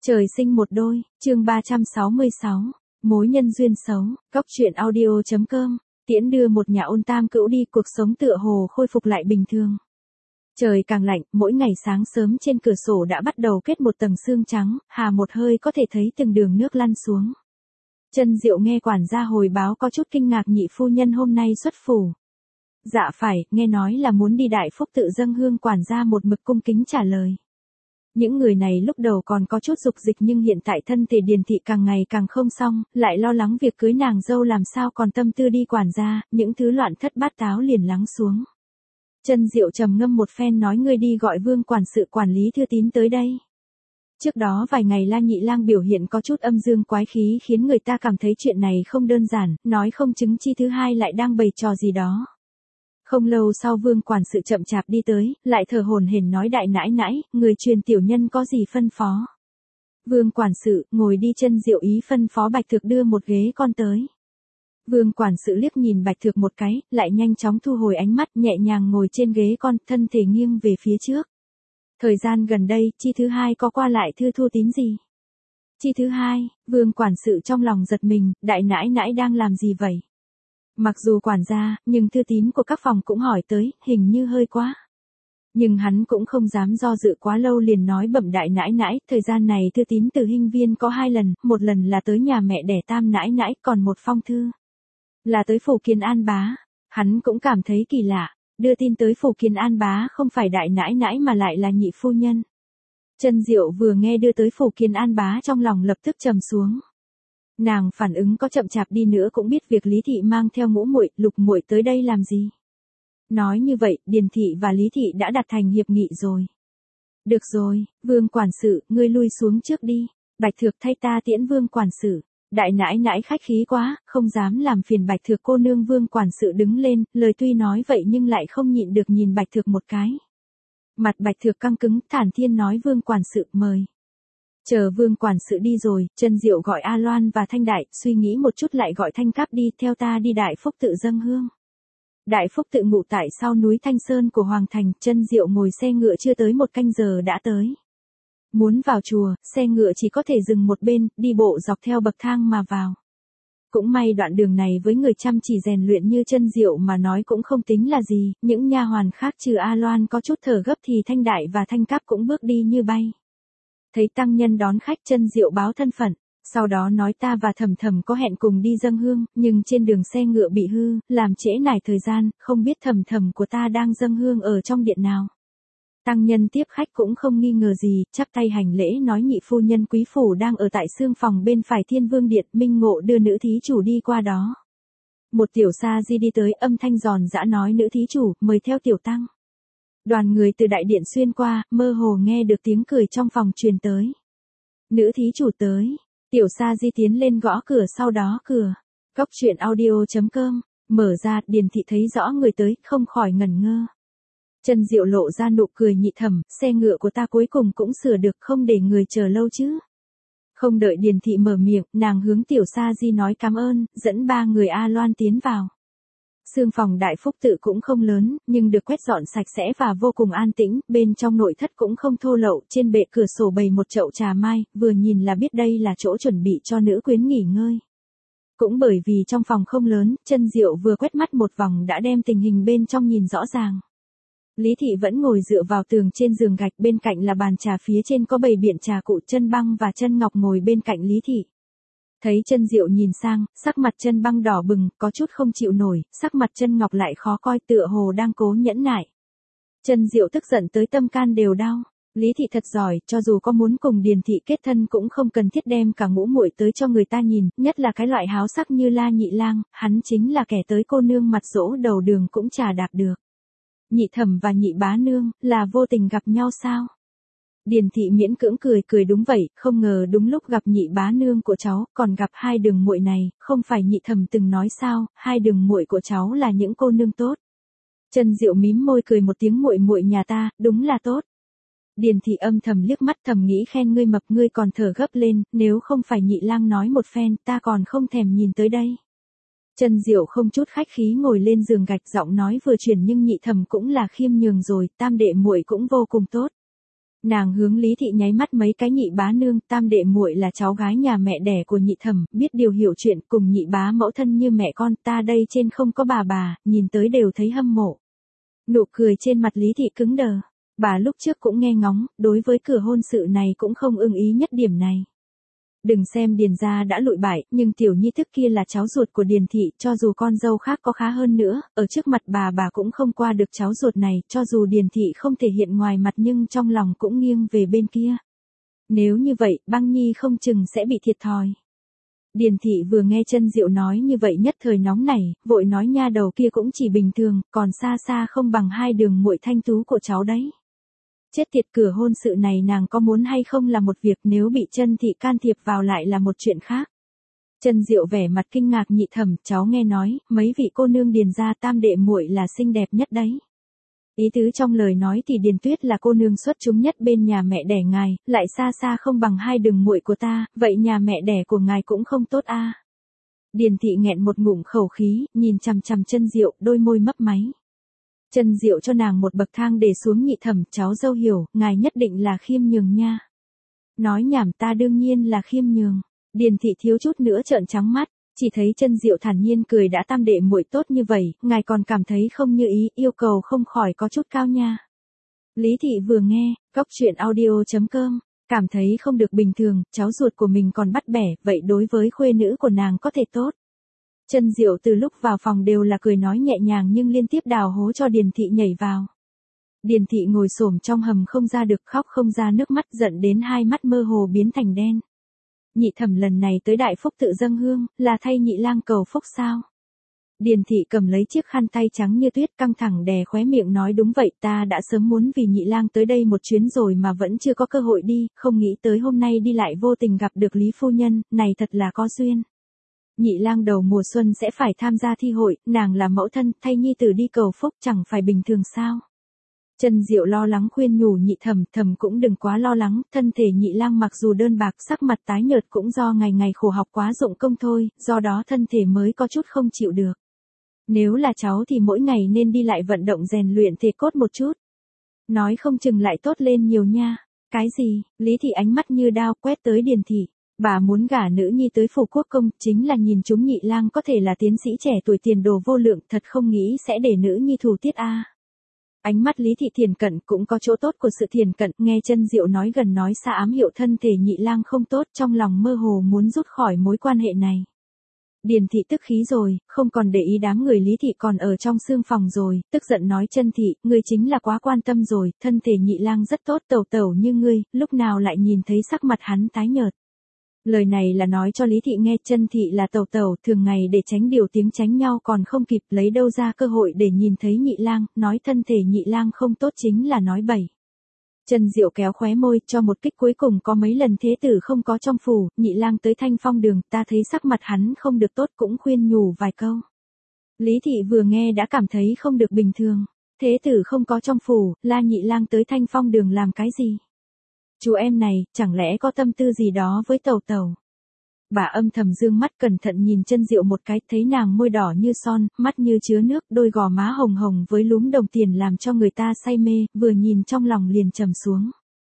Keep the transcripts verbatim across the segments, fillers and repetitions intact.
Trời sinh một đôi, chương ba trăm sáu mươi sáu, mối nhân duyên xấu, góc truyện audio chấm com, tiễn đưa một nhà ôn tam cữu đi, cuộc sống tựa hồ khôi phục lại bình thường. Trời càng lạnh, mỗi ngày sáng sớm trên cửa sổ đã bắt đầu kết một tầng sương trắng, hà một hơi có thể thấy từng đường nước lăn xuống. Chân Diệu nghe quản gia hồi báo có chút kinh ngạc, nhị phu nhân hôm nay xuất phủ. Dạ phải, nghe nói là muốn đi Đại Phúc tự dâng hương, quản gia một mực cung kính trả lời. Những người này lúc đầu còn có chút dục dịch, nhưng hiện tại thân thể Điền thị càng ngày càng không xong, lại lo lắng việc cưới nàng dâu làm sao còn tâm tư đi quản gia, những thứ loạn thất bát táo liền lắng xuống. Chân Diệu trầm ngâm một phen nói, ngươi đi gọi Vương quản sự quản lý Thư Tín tới đây. Trước đó vài ngày La Nhị Lang biểu hiện có chút âm dương quái khí, khiến người ta cảm thấy chuyện này không đơn giản, nói không chứng Chi thứ hai lại đang bày trò gì đó. Không lâu sau Vương quản sự chậm chạp đi tới, lại thở hổn hển nói, đại nãi nãi, người truyền tiểu nhân có gì phân phó. Vương quản sự, ngồi đi. Chân Diệu ý phân phó Bạch Thược đưa một ghế con tới. Vương quản sự liếc nhìn Bạch Thược một cái, lại nhanh chóng thu hồi ánh mắt, nhẹ nhàng ngồi trên ghế con, thân thể nghiêng về phía trước. Thời gian gần đây, Chi thứ hai có qua lại Thư Thu Tín gì? Chi thứ hai, Vương quản sự trong lòng giật mình, đại nãi nãi đang làm gì vậy? Mặc dù quản gia, nhưng Thư Tín của các phòng cũng hỏi tới, hình như hơi quá. Nhưng hắn cũng không dám do dự quá lâu, liền nói, bẩm đại nãi nãi, thời gian này Thư Tín từ Hinh Viên có hai lần, một lần là tới nhà mẹ đẻ Tam nãi nãi, còn một phong thư là tới phủ Kiến An bá. Hắn cũng cảm thấy kỳ lạ, đưa tin tới phủ Kiến An bá không phải đại nãi nãi mà lại là nhị phu nhân. Chân Diệu vừa nghe đưa tới phủ Kiến An bá, trong lòng lập tức trầm xuống. Nàng phản ứng có chậm chạp đi nữa cũng biết việc Lý thị mang theo ngũ muội, Lục muội tới đây làm gì. Nói như vậy, Điền thị và Lý thị đã đạt thành hiệp nghị rồi. Được rồi, Vương quản sự, ngươi lui xuống trước đi. Bạch Thược thay ta tiễn Vương quản sự. Đại nãi nãi khách khí quá, không dám làm phiền Bạch Thược cô nương. Vương quản sự đứng lên, lời tuy nói vậy nhưng lại không nhịn được nhìn Bạch Thược một cái. Mặt Bạch Thược căng cứng, thản thiên nói, Vương quản sự mời. Chờ Vương quản sự đi rồi, Chân Diệu gọi A Loan và Thanh Đại, suy nghĩ một chút lại gọi Thanh Cáp đi, theo ta đi Đại Phúc tự dâng hương. Đại Phúc tự ngụ tại sau núi Thanh Sơn của Hoàng Thành. Chân Diệu ngồi xe ngựa chưa tới một canh giờ đã tới. Muốn vào chùa, xe ngựa chỉ có thể dừng một bên, đi bộ dọc theo bậc thang mà vào. Cũng may đoạn đường này với người chăm chỉ rèn luyện như Chân Diệu mà nói cũng không tính là gì, những nha hoàn khác trừ A Loan có chút thở gấp thì Thanh Đại và Thanh Cáp cũng bước đi như bay. Thấy tăng nhân đón khách, Chân Diệu báo thân phận, sau đó nói, ta và Thầm Thầm có hẹn cùng đi dâng hương, nhưng trên đường xe ngựa bị hư, làm trễ nải thời gian, không biết Thầm Thầm của ta đang dâng hương ở trong điện nào. Tăng nhân tiếp khách cũng không nghi ngờ gì, chắp tay hành lễ nói, nhị phu nhân quý phủ đang ở tại xương phòng bên phải Thiên Vương điện, Minh Ngộ đưa nữ thí chủ đi qua đó. Một tiểu sa di đi tới, âm thanh giòn giã nói, nữ thí chủ, mời theo tiểu tăng. Đoàn người từ đại điện xuyên qua, mơ hồ nghe được tiếng cười trong phòng truyền tới. Nữ thí chủ tới. Tiểu sa di tiến lên gõ cửa, sau đó cửa. Góc truyện audio chấm com, mở ra, Điền thị thấy rõ người tới, không khỏi ngẩn ngơ. Chân Diệu lộ ra nụ cười, nhị thẩm, xe ngựa của ta cuối cùng cũng sửa được, không để người chờ lâu chứ. Không đợi Điền thị mở miệng, nàng hướng tiểu sa di nói cảm ơn, dẫn ba người A Loan tiến vào. Sương phòng Đại Phúc tự cũng không lớn, nhưng được quét dọn sạch sẽ và vô cùng an tĩnh, bên trong nội thất cũng không thô lậu, trên bệ cửa sổ bày một chậu trà mai, vừa nhìn là biết đây là chỗ chuẩn bị cho nữ quyến nghỉ ngơi. Cũng bởi vì trong phòng không lớn, Chân Diệu vừa quét mắt một vòng đã đem tình hình bên trong nhìn rõ ràng. Lý thị vẫn ngồi dựa vào tường trên giường gạch, bên cạnh là bàn trà, phía trên có bày biện trà cụ. Chân Băng và Chân Ngọc ngồi bên cạnh Lý thị. Thấy Chân Diệu nhìn sang, sắc mặt Chân Băng đỏ bừng, có chút không chịu nổi, sắc mặt Chân Ngọc lại khó coi, tựa hồ đang cố nhẫn nại. Chân Diệu tức giận tới tâm can đều đau. Lý thị thật giỏi, cho dù có muốn cùng Điền thị kết thân cũng không cần thiết đem cả ngũ muội tới cho người ta nhìn, nhất là cái loại háo sắc như La Nhị Lang, hắn chính là kẻ tới cô nương mặt dỗ đầu đường cũng chả đạp được. Nhị thẩm và nhị bá nương, là vô tình gặp nhau sao? Điền thị miễn cưỡng cười cười, đúng vậy, không ngờ đúng lúc gặp nhị bá nương của cháu, còn gặp hai đường muội này, không phải nhị thẩm từng nói sao, hai đường muội của cháu là những cô nương tốt. Chân Diệu mím môi cười một tiếng, muội muội nhà ta, đúng là tốt. Điền thị âm thầm liếc mắt, thầm nghĩ khen ngươi mập, ngươi còn thở gấp lên, nếu không phải nhị lang nói một phen, ta còn không thèm nhìn tới đây. Chân Diệu không chút khách khí ngồi lên giường gạch, giọng nói vừa chuyển, nhưng nhị thẩm cũng là khiêm nhường rồi, tam đệ muội cũng vô cùng tốt. Nàng hướng Lý thị nháy mắt mấy cái. Nhị bá nương, tam đệ muội là cháu gái nhà mẹ đẻ của nhị thẩm, biết điều hiểu chuyện, cùng nhị bá mẫu thân như mẹ con, ta đây trên không có bà bà, nhìn tới đều thấy hâm mộ. Nụ cười trên mặt Lý thị cứng đờ. Bà lúc trước cũng nghe ngóng, đối với cửa hôn sự này cũng không ưng ý nhất điểm này. Đừng xem Điền gia đã lụi bại, nhưng tiểu nhi thức kia là cháu ruột của Điền thị, cho dù con dâu khác có khá hơn nữa, ở trước mặt bà bà cũng không qua được cháu ruột này, cho dù Điền thị không thể hiện ngoài mặt nhưng trong lòng cũng nghiêng về bên kia. Nếu như vậy, Băng Nhi không chừng sẽ bị thiệt thòi. Điền thị vừa nghe Chân Diệu nói như vậy nhất thời nóng nảy, vội nói nha đầu kia cũng chỉ bình thường, còn xa xa không bằng hai đường muội thanh tú của cháu đấy. Chết tiệt, cửa hôn sự này nàng có muốn hay không là một việc, nếu bị Chân thị can thiệp vào lại là một chuyện khác. Chân Diệu vẻ mặt kinh ngạc. Nhị thẩm, cháu nghe nói, mấy vị cô nương Điền gia tam đệ muội là xinh đẹp nhất đấy. Ý tứ trong lời nói thì Điền Tuyết là cô nương xuất chúng nhất bên nhà mẹ đẻ ngài, lại xa xa không bằng hai đường muội của ta, vậy nhà mẹ đẻ của ngài cũng không tốt a. À. Điền thị nghẹn một ngụm khẩu khí, nhìn chằm chằm Chân Diệu, đôi môi mấp máy. Chân Diệu cho nàng một bậc thang để xuống. Nhị thẩm, cháu dâu hiểu, ngài nhất định là khiêm nhường nha. Nói nhảm, ta đương nhiên là khiêm nhường. Điền thị thiếu chút nữa trợn trắng mắt, chỉ thấy Chân Diệu thản nhiên cười, đã tam đệ muội tốt như vậy, ngài còn cảm thấy không như ý, yêu cầu không khỏi có chút cao nha. Lý thị vừa nghe, cóc truyện audio chấm com, cảm thấy không được bình thường, cháu ruột của mình còn bắt bẻ, vậy đối với khuê nữ của nàng có thể tốt. Chân Diệu từ lúc vào phòng đều là cười nói nhẹ nhàng nhưng liên tiếp đào hố cho Điền thị nhảy vào. Điền thị ngồi xổm trong hầm không ra được, khóc không ra nước mắt, giận đến hai mắt mơ hồ biến thành đen. Nhị thẩm lần này tới Đại Phúc tự dâng hương, là thay nhị lang cầu phúc sao? Điền thị cầm lấy chiếc khăn tay trắng như tuyết, căng thẳng đè khóe miệng nói, đúng vậy, ta đã sớm muốn vì nhị lang tới đây một chuyến rồi mà vẫn chưa có cơ hội đi, không nghĩ tới hôm nay đi lại vô tình gặp được Lý phu nhân, này thật là có duyên. Nhị lang đầu mùa xuân sẽ phải tham gia thi hội, nàng là mẫu thân, thay nhi tử đi cầu phúc chẳng phải bình thường sao? Chân Diệu lo lắng khuyên nhủ nhị thẩm, thẩm cũng đừng quá lo lắng, thân thể nhị lang mặc dù đơn bạc, sắc mặt tái nhợt cũng do ngày ngày khổ học quá dụng công thôi, do đó thân thể mới có chút không chịu được. Nếu là cháu thì mỗi ngày nên đi lại vận động rèn luyện thể cốt một chút. Nói không chừng lại tốt lên nhiều nha. Cái gì? Lý thị ánh mắt như đao quét tới Điền thị. Bà muốn gả nữ nhi tới phủ quốc công, chính là nhìn chúng nhị lang có thể là tiến sĩ trẻ tuổi tiền đồ vô lượng, thật không nghĩ sẽ để nữ nhi thù tiết a. À. Ánh mắt Lý thị thiền cận, cũng có chỗ tốt của sự thiền cận, nghe Chân Diệu nói gần nói xa ám hiệu thân thể nhị lang không tốt, trong lòng mơ hồ muốn rút khỏi mối quan hệ này. Điền thị tức khí rồi, không còn để ý đám người Lý thị còn ở trong xương phòng rồi, tức giận nói, Chân thị, ngươi chính là quá quan tâm rồi, thân thể nhị lang rất tốt, tẩu tẩu như ngươi, lúc nào lại nhìn thấy sắc mặt hắn tái nhợt. Lời này là nói cho Lý thị nghe, Chân thị là tẩu tẩu, thường ngày để tránh điều tiếng tránh nhau còn không kịp, lấy đâu ra cơ hội để nhìn thấy nhị lang, nói thân thể nhị lang không tốt chính là nói bậy. Chân Diệu kéo khóe môi, cho một kích cuối cùng, có mấy lần thế tử không có trong phủ, nhị lang tới Thanh Phong đường, ta thấy sắc mặt hắn không được tốt cũng khuyên nhủ vài câu. Lý thị vừa nghe đã cảm thấy không được bình thường, thế tử không có trong phủ, la nhị lang tới Thanh Phong đường làm cái gì? Chú em này, chẳng lẽ có tâm tư gì đó với tẩu tẩu? Bà âm thầm dương mắt cẩn thận nhìn Chân Diệu một cái, thấy nàng môi đỏ như son, mắt như chứa nước, đôi gò má hồng hồng với lúm đồng tiền làm cho người ta say mê, vừa nhìn trong lòng liền trầm xuống.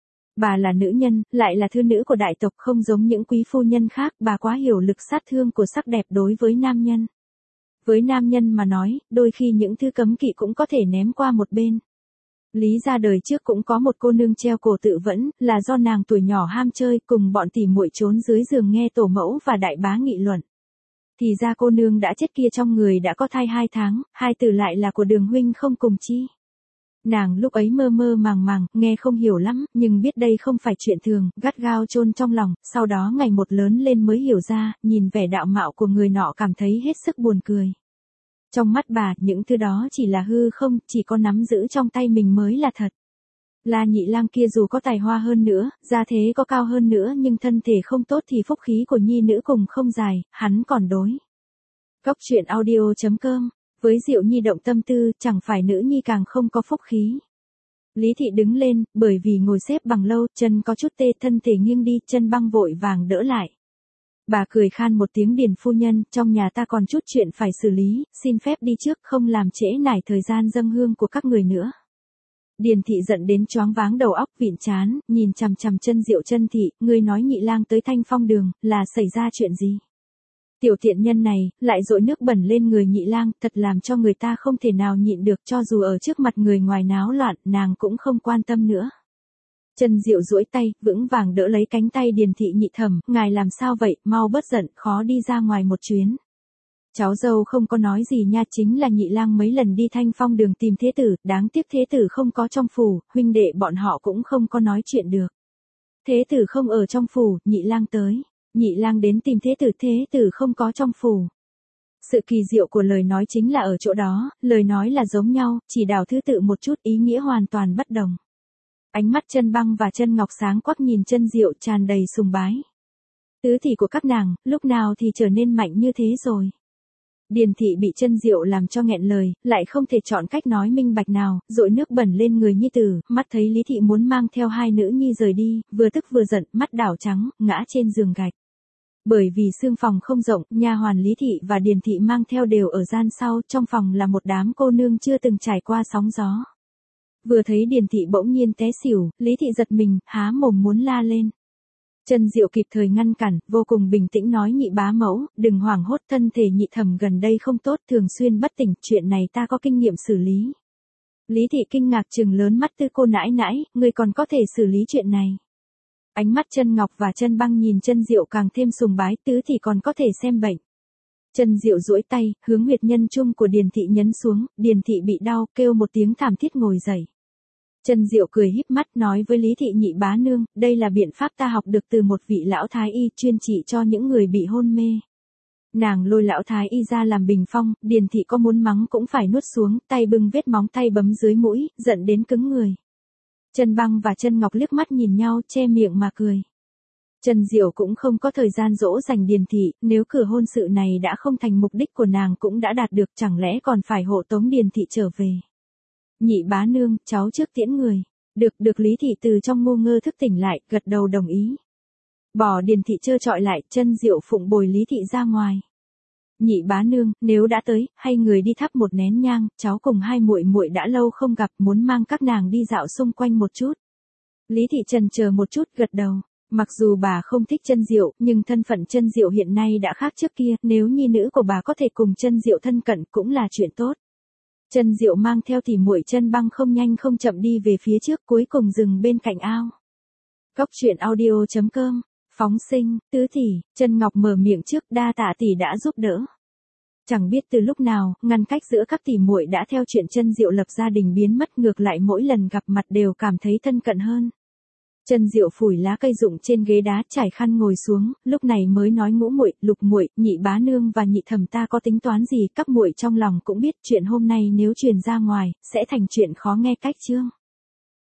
Bà là nữ nhân, lại là thư nữ của đại tộc, không giống những quý phu nhân khác, bà quá hiểu lực sát thương của sắc đẹp đối với nam nhân. Với nam nhân mà nói, đôi khi những thứ cấm kỵ cũng có thể ném qua một bên. Lý ra đời trước cũng có một cô nương treo cổ tự vẫn, là do nàng tuổi nhỏ ham chơi, cùng bọn tỉ muội trốn dưới giường nghe tổ mẫu và đại bá nghị luận. Thì ra cô nương đã chết kia trong người đã có thai hai tháng, hai tử lại là của Đường huynh không cùng chi. Nàng lúc ấy mơ mơ màng màng, nghe không hiểu lắm, nhưng biết đây không phải chuyện thường, gắt gao chôn trong lòng, sau đó ngày một lớn lên mới hiểu ra, nhìn vẻ đạo mạo của người nọ cảm thấy hết sức buồn cười. Trong mắt bà, những thứ đó chỉ là hư không, chỉ có nắm giữ trong tay mình mới là thật. La nhị lang kia dù có tài hoa hơn nữa, gia thế có cao hơn nữa nhưng thân thể không tốt thì phúc khí của nhi nữ cùng không dài, hắn còn đối. Cóc truyện audio chấm com, với Diệu Nhi động tâm tư, chẳng phải nữ nhi càng không có phúc khí. Lý thị đứng lên, bởi vì ngồi xếp bằng lâu, chân có chút tê, thân thể nghiêng đi, chân băng vội vàng đỡ lại. Bà cười khan một tiếng, Điền phu nhân, trong nhà ta còn chút chuyện phải xử lý, xin phép đi trước, không làm trễ nải thời gian dâng hương của các người nữa. Điền thị giận đến choáng váng đầu óc vịn chán, nhìn chằm chằm Chân Diệu. Chân thị, ngươi nói nhị lang tới Thanh Phong đường, là xảy ra chuyện gì? Tiểu tiện nhân này, lại dội nước bẩn lên người nhị lang, thật làm cho người ta không thể nào nhịn được, cho dù ở trước mặt người ngoài náo loạn, nàng cũng không quan tâm nữa. Chân Diệu duỗi tay, vững vàng đỡ lấy cánh tay Điền thị. Nhị thẩm, ngài làm sao vậy, mau bớt giận, khó đi ra ngoài một chuyến. Cháu dâu không có nói gì nha, chính là nhị lang mấy lần đi Thanh Phong đường tìm thế tử, đáng tiếc thế tử không có trong phủ, huynh đệ bọn họ cũng không có nói chuyện được. Thế tử không ở trong phủ, nhị lang tới. Nhị lang đến tìm thế tử, thế tử không có trong phủ. Sự kỳ diệu của lời nói chính là ở chỗ đó, lời nói là giống nhau, chỉ đảo thứ tự một chút, ý nghĩa hoàn toàn bất đồng. Ánh mắt Chân Băng và Chân Ngọc sáng quắc nhìn Chân Diệu, tràn đầy sùng bái. Tứ thị của các nàng, lúc nào thì trở nên mạnh như thế rồi. Điền thị bị Chân Diệu làm cho nghẹn lời, lại không thể chọn cách nói minh bạch nào, dội nước bẩn lên người nhi tử, mắt thấy Lý thị muốn mang theo hai nữ nhi rời đi, vừa tức vừa giận, mắt đảo trắng, ngã trên giường gạch. Bởi vì xương phòng không rộng, nha hoàn Lý thị và Điền thị mang theo đều ở gian sau, trong phòng là một đám cô nương chưa từng trải qua sóng gió. Vừa thấy Điền thị bỗng nhiên té xỉu, Lý thị giật mình, há mồm muốn la lên. Chân Diệu kịp thời ngăn cản, vô cùng bình tĩnh nói: nhị bá mẫu, đừng hoảng hốt, thân thể nhị thẩm gần đây không tốt, thường xuyên bất tỉnh, chuyện này ta có kinh nghiệm xử lý. Lý thị kinh ngạc trừng lớn mắt: Tư cô nãi nãi, ngươi còn có thể xử lý chuyện này. Ánh mắt Chân Ngọc và Chân Băng nhìn Chân Diệu càng thêm sùng bái, tứ thì còn có thể xem bệnh. Chân Diệu duỗi tay, hướng huyệt nhân trung của Điền thị nhấn xuống, Điền thị bị đau, kêu một tiếng thảm thiết ngồi dậy. Chân Diệu cười híp mắt nói với Lý thị: nhị bá nương, đây là biện pháp ta học được từ một vị lão thái y chuyên trị cho những người bị hôn mê. Nàng lôi lão thái y ra làm bình phong, Điền thị có muốn mắng cũng phải nuốt xuống, tay bưng vết móng tay bấm dưới mũi, giận đến cứng người. Chân Băng và Chân Ngọc liếc mắt nhìn nhau, che miệng mà cười. Chân Diệu cũng không có thời gian dỗ dành Điền thị, nếu cửa hôn sự này đã không thành mục đích của nàng cũng đã đạt được, chẳng lẽ còn phải hộ tống Điền thị trở về. Nhị bá nương, cháu trước tiễn người. Được, được. Lý thị từ trong ngu ngơ thức tỉnh lại, gật đầu đồng ý. Bỏ Điền thị trơ trọi lại, Chân Diệu phụng bồi Lý thị ra ngoài. Nhị bá nương, nếu đã tới, hay người đi thắp một nén nhang, cháu cùng hai muội muội đã lâu không gặp, muốn mang các nàng đi dạo xung quanh một chút. Lý thị chần chờ một chút, gật đầu. Mặc dù bà không thích Chân Diệu, nhưng thân phận Chân Diệu hiện nay đã khác trước kia, nếu nhi nữ của bà có thể cùng Chân Diệu thân cận cũng là chuyện tốt. Chân Diệu mang theo tỉ muội Chân Băng không nhanh không chậm đi về phía trước, cuối cùng dừng bên cạnh ao. Góc truyện audio chấm com, phóng sinh, tứ tỷ, Chân Ngọc mở miệng trước, đa tạ tỷ đã giúp đỡ. Chẳng biết từ lúc nào, ngăn cách giữa các tỷ muội đã theo chuyện Chân Diệu lập gia đình biến mất, ngược lại mỗi lần gặp mặt đều cảm thấy thân cận hơn. Chân Diệu phủi lá cây rụng trên ghế đá, trải khăn ngồi xuống, lúc này mới nói: ngũ muội, lục muội, nhị bá nương và nhị thẩm ta có tính toán gì, các muội trong lòng cũng biết, chuyện hôm nay nếu truyền ra ngoài, sẽ thành chuyện khó nghe cách chương.